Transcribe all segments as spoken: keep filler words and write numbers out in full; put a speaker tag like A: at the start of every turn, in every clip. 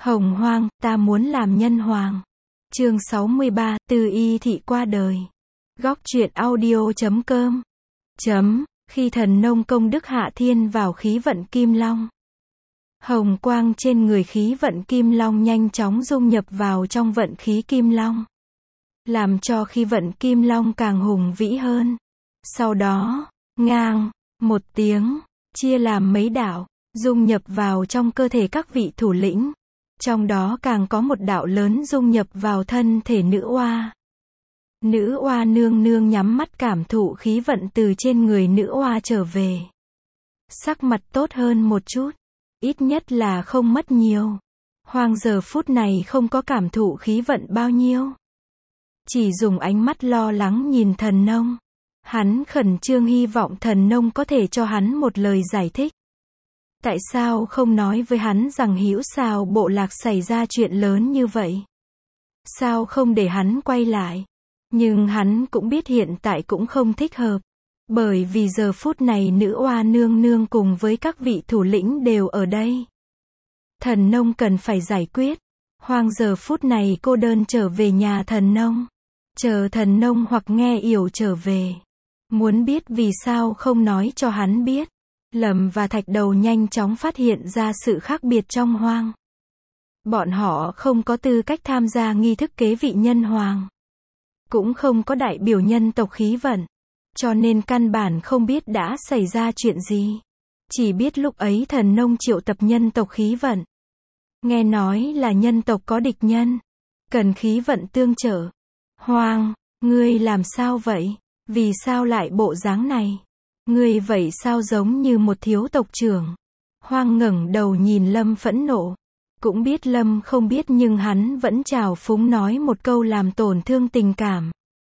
A: Hồng Hoang, ta muốn làm nhân hoàng. Chương sáu mươi ba, Từ Y Thị qua đời. Góc truyện audio chấm com. Chấm, khi thần nông công đức hạ thiên vào khí vận Kim Long. Hồng quang trên người khí vận Kim Long nhanh chóng dung nhập vào trong vận khí Kim Long, làm cho khí vận Kim Long càng hùng vĩ hơn. Sau đó, ngang, một tiếng, chia làm mấy đạo, dung nhập vào trong cơ thể các vị thủ lĩnh. Trong đó càng có một đạo lớn dung nhập vào thân thể nữ oa. Nữ oa nương nương nhắm mắt cảm thụ khí vận từ trên người nữ oa trở về. Sắc mặt tốt hơn một chút, ít nhất là không mất nhiều. Hoang giờ phút này không có cảm thụ khí vận bao nhiêu, chỉ dùng ánh mắt lo lắng nhìn thần nông. Hắn khẩn trương hy vọng thần nông có thể cho hắn một lời giải thích. Tại sao không nói với hắn rằng Hữu Xào bộ lạc xảy ra chuyện lớn như vậy? Sao không để hắn quay lại? Nhưng hắn cũng biết hiện tại cũng không thích hợp. Bởi vì giờ phút này nữ oa nương nương cùng với các vị thủ lĩnh đều ở đây. Thần nông cần phải giải quyết. Hoang giờ phút này cô đơn trở về nhà thần nông. Chờ thần nông hoặc nghe yểu trở về. Muốn biết vì sao không nói cho hắn biết. Lâm và Thạch Đầu nhanh chóng phát hiện ra sự khác biệt trong Hoang. Bọn họ không có tư cách tham gia nghi thức kế vị nhân hoàng, cũng không có đại biểu nhân tộc khí vận, cho nên căn bản không biết đã xảy ra chuyện gì. Chỉ biết lúc ấy thần nông triệu tập nhân tộc khí vận. Nghe nói là nhân tộc có địch nhân, cần khí vận tương trợ. Hoang, ngươi làm sao vậy? Vì sao lại bộ dáng này? Ngươi vậy sao giống như một thiếu tộc trưởng? Hoang ngẩng đầu nhìn Lâm phẫn nộ. Cũng biết Lâm không biết nhưng hắn vẫn trào phúng nói một câu làm tổn thương tình cảm.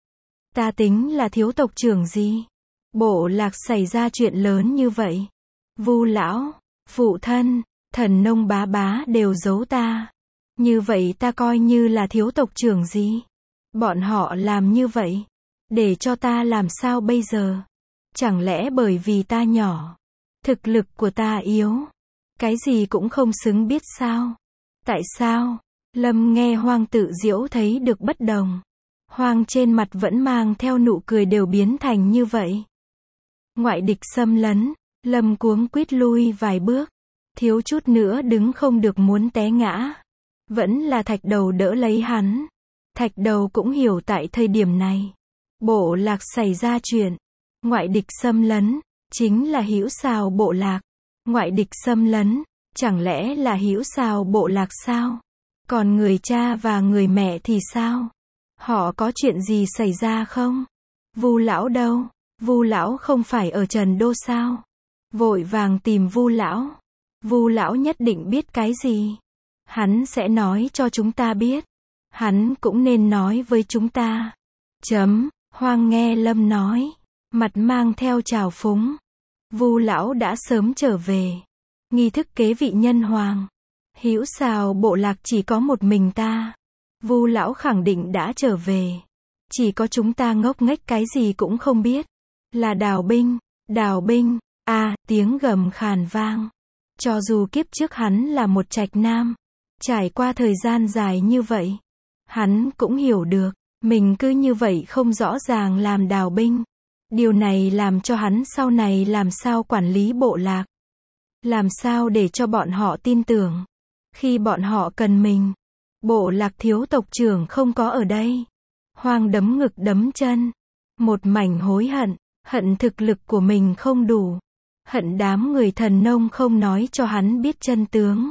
A: Ta tính là thiếu tộc trưởng gì? Bộ lạc xảy ra chuyện lớn như vậy. Vu lão, phụ thân, thần nông bá bá đều giấu ta. Như vậy ta coi như là thiếu tộc trưởng gì? Bọn họ làm như vậy, để cho ta làm sao bây giờ? Chẳng lẽ bởi vì ta nhỏ, thực lực của ta yếu, cái gì cũng không xứng biết sao? Tại sao? Lâm nghe Hoang tự giễu thấy được bất đồng. Hoang trên mặt vẫn mang theo nụ cười đều biến thành như vậy. Ngoại địch xâm lấn, Lâm cuống quýt lui vài bước, thiếu chút nữa đứng không được muốn té ngã. Vẫn là Thạch Đầu đỡ lấy hắn. Thạch Đầu cũng hiểu tại thời điểm này, bộ lạc xảy ra chuyện. Ngoại địch xâm lấn, chính là Hữu Xào bộ lạc. Ngoại địch xâm lấn, chẳng lẽ là Hữu Xào bộ lạc sao? Còn người cha và người mẹ thì sao? Họ có chuyện gì xảy ra không? Vu lão đâu? Vu lão không phải ở Trần Đô sao? Vội vàng tìm Vu lão. Vu lão nhất định biết cái gì. Hắn sẽ nói cho chúng ta biết. Hắn cũng nên nói với chúng ta. Chấm, Hoang nghe Lâm nói, mặt mang theo trào phúng. Vu lão đã sớm trở về. Nghi thức kế vị nhân hoàng. Hữu Xào bộ lạc chỉ có một mình ta. Vu lão khẳng định đã trở về. Chỉ có chúng ta ngốc nghếch cái gì cũng không biết. Là Đào binh, Đào binh, a à, tiếng gầm khàn vang. Cho dù kiếp trước hắn là một trạch nam, trải qua thời gian dài như vậy, hắn cũng hiểu được, mình cứ như vậy không rõ ràng làm Đào binh. Điều này làm cho hắn sau này làm sao quản lý bộ lạc. Làm sao để cho bọn họ tin tưởng. Khi bọn họ cần mình. Bộ lạc thiếu tộc trưởng không có ở đây. Hoang đấm ngực đấm chân. Một mảnh hối hận. Hận thực lực của mình không đủ. Hận đám người thần nông không nói cho hắn biết chân tướng.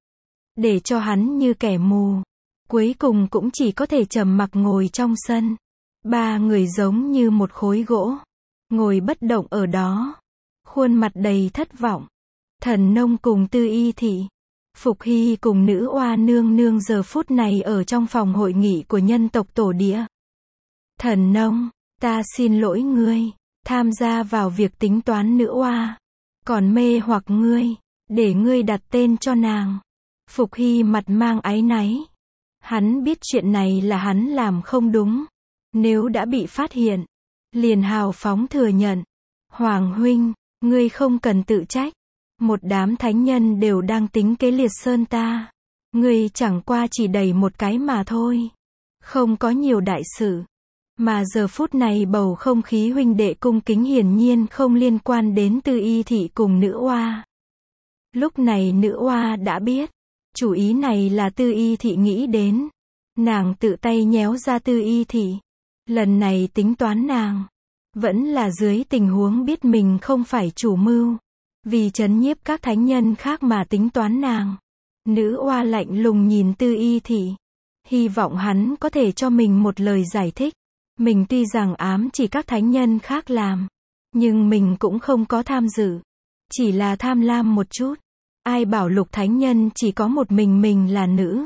A: Để cho hắn như kẻ mù. Cuối cùng cũng chỉ có thể trầm mặc ngồi trong sân. Ba người giống như một khối gỗ. Ngồi bất động ở đó. Khuôn mặt đầy thất vọng. Thần nông cùng Tư Y Thị, Phục Hy cùng nữ oa nương nương giờ phút này ở trong phòng hội nghị của nhân tộc tổ địa. Thần nông, ta xin lỗi ngươi, tham gia vào việc tính toán nữ oa. Còn mê hoặc ngươi, để ngươi đặt tên cho nàng. Phục Hy mặt mang áy náy. Hắn biết chuyện này là hắn làm không đúng. Nếu đã bị phát hiện, liền hào phóng thừa nhận. Hoàng huynh, ngươi không cần tự trách. Một đám thánh nhân đều đang tính kế liệt sơn ta. ngươi chẳng qua chỉ đẩy một cái mà thôi. Không có nhiều đại sự. Mà giờ phút này bầu không khí huynh đệ cung kính hiển nhiên không liên quan đến Tư Y Thị cùng nữ oa. Lúc này nữ oa đã biết, chủ ý này là Tư Y Thị nghĩ đến. Nàng tự tay nhéo ra Tư Y Thị. Lần này tính toán nàng, vẫn là dưới tình huống biết mình không phải chủ mưu. Vì trấn nhiếp các thánh nhân khác mà tính toán nàng. Nữ oa lạnh lùng nhìn Tư Y Thị. Hy vọng hắn có thể cho mình một lời giải thích. Mình tuy rằng ám chỉ các thánh nhân khác làm, nhưng mình cũng không có tham dự. Chỉ là tham lam một chút. Ai bảo lục thánh nhân chỉ có một mình mình là nữ.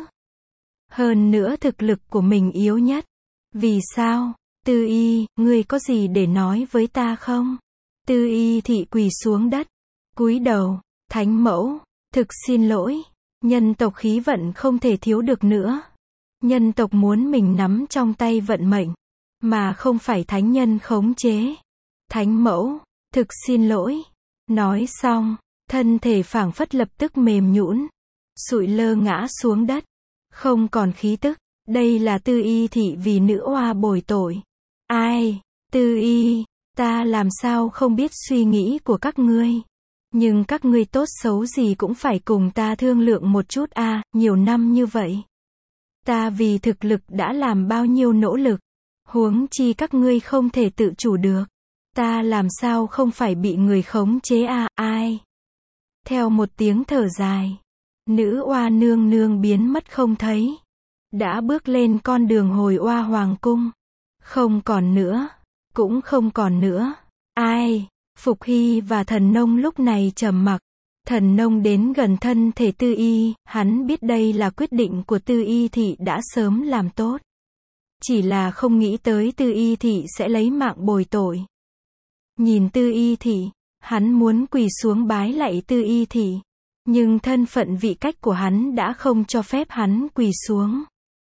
A: Hơn nữa thực lực của mình yếu nhất. Vì sao? Tư Y, ngươi có gì để nói với ta không? Tư Y Thị quỳ xuống đất, cúi đầu, thánh mẫu, thực xin lỗi, nhân tộc khí vận không thể thiếu được nữa. Nhân tộc muốn mình nắm trong tay vận mệnh, mà không phải thánh nhân khống chế. Thánh mẫu, thực xin lỗi. Nói xong, thân thể phảng phất lập tức mềm nhũn, sụi lơ ngã xuống đất, không còn khí tức. Đây là Tư Y Thị vì nữ oa bồi tội. Ai? Tư Y, ta làm sao không biết suy nghĩ của các ngươi. Nhưng các ngươi tốt xấu gì cũng phải cùng ta thương lượng một chút a, à, nhiều năm như vậy. Ta vì thực lực đã làm bao nhiêu nỗ lực. Huống chi các ngươi không thể tự chủ được. Ta làm sao không phải bị người khống chế à, ai? Theo một tiếng thở dài, nữ oa nương nương biến mất không thấy. Đã bước lên con đường hồi oa hoàng cung. Không còn nữa. Cũng không còn nữa. Ai? Phục Hy và Thần Nông lúc này trầm mặc. Thần Nông đến gần thân thể Tư Y, hắn biết đây là quyết định của Tư Y Thị đã sớm làm tốt. Chỉ là không nghĩ tới Tư Y Thị sẽ lấy mạng bồi tội. Nhìn Tư Y Thị, hắn muốn quỳ xuống bái lạy Tư Y Thị. Nhưng thân phận vị cách của hắn đã không cho phép hắn quỳ xuống.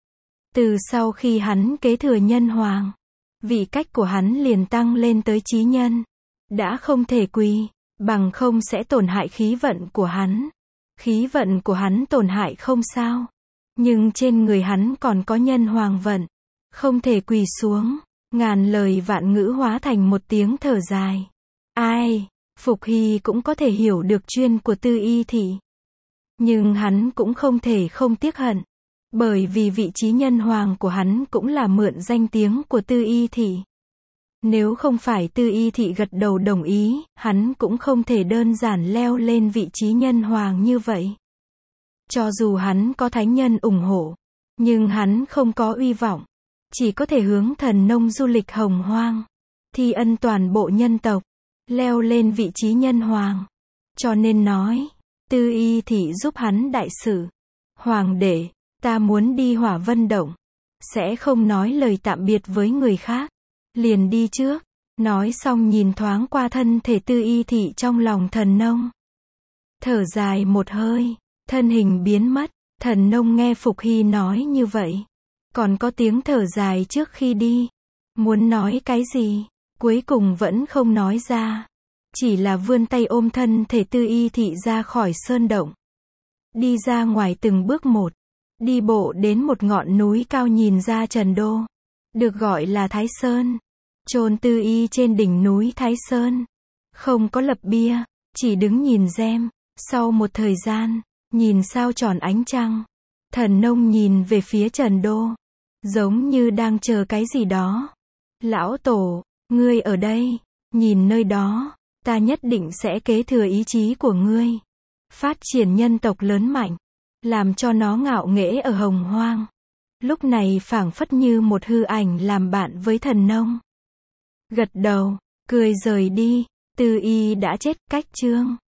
A: Từ sau khi hắn kế thừa nhân hoàng, vị cách của hắn liền tăng lên tới chí nhân. Đã không thể quỳ, bằng không sẽ tổn hại khí vận của hắn. Khí vận của hắn tổn hại không sao. Nhưng trên người hắn còn có nhân hoàng vận. Không thể quỳ xuống. Ngàn lời vạn ngữ hóa thành một tiếng thở dài. Ai? Phục Hy cũng có thể hiểu được chuyên của Tư Y Thị. Nhưng hắn cũng không thể không tiếc hận. Bởi vì vị trí nhân hoàng của hắn cũng là mượn danh tiếng của Tư Y Thị. Nếu không phải Tư Y Thị gật đầu đồng ý, hắn cũng không thể đơn giản leo lên vị trí nhân hoàng như vậy. Cho dù hắn có thánh nhân ủng hộ, nhưng hắn không có uy vọng. Chỉ có thể hướng Thần Nông du lịch hồng hoang, thi ân toàn bộ nhân tộc, leo lên vị trí nhân hoàng. Cho nên nói, Tư Y Thị giúp hắn đại sự. Hoàng đệ, ta muốn đi Hỏa Vân Động. Sẽ không nói lời tạm biệt với người khác. Liền đi trước. Nói xong nhìn thoáng qua thân thể Tư Y Thị trong lòng Thần Nông. Thở dài một hơi, thân hình biến mất. Thần Nông nghe Phục Hy nói như vậy, còn có tiếng thở dài trước khi đi. Muốn nói cái gì, cuối cùng vẫn không nói ra. Chỉ là vươn tay ôm thân thể Tư Y Thị ra khỏi sơn động. Đi ra ngoài từng bước một. Đi bộ đến một ngọn núi cao nhìn ra Trần Đô. Được gọi là Thái Sơn. Chôn Tư Y trên đỉnh núi Thái Sơn. Không có lập bia, chỉ đứng nhìn rem. Sau một thời gian, nhìn sao tròn ánh trăng. Thần Nông nhìn về phía Trần Đô. Giống như đang chờ cái gì đó. Lão Tổ, ngươi ở đây. Nhìn nơi đó, ta nhất định sẽ kế thừa ý chí của ngươi. Phát triển nhân tộc lớn mạnh. Làm cho nó ngạo nghễ ở hồng hoang. Lúc này phảng phất như một hư ảnh làm bạn với Thần Nông. Gật đầu, cười rời đi. Tư Y đã chết. Cách chương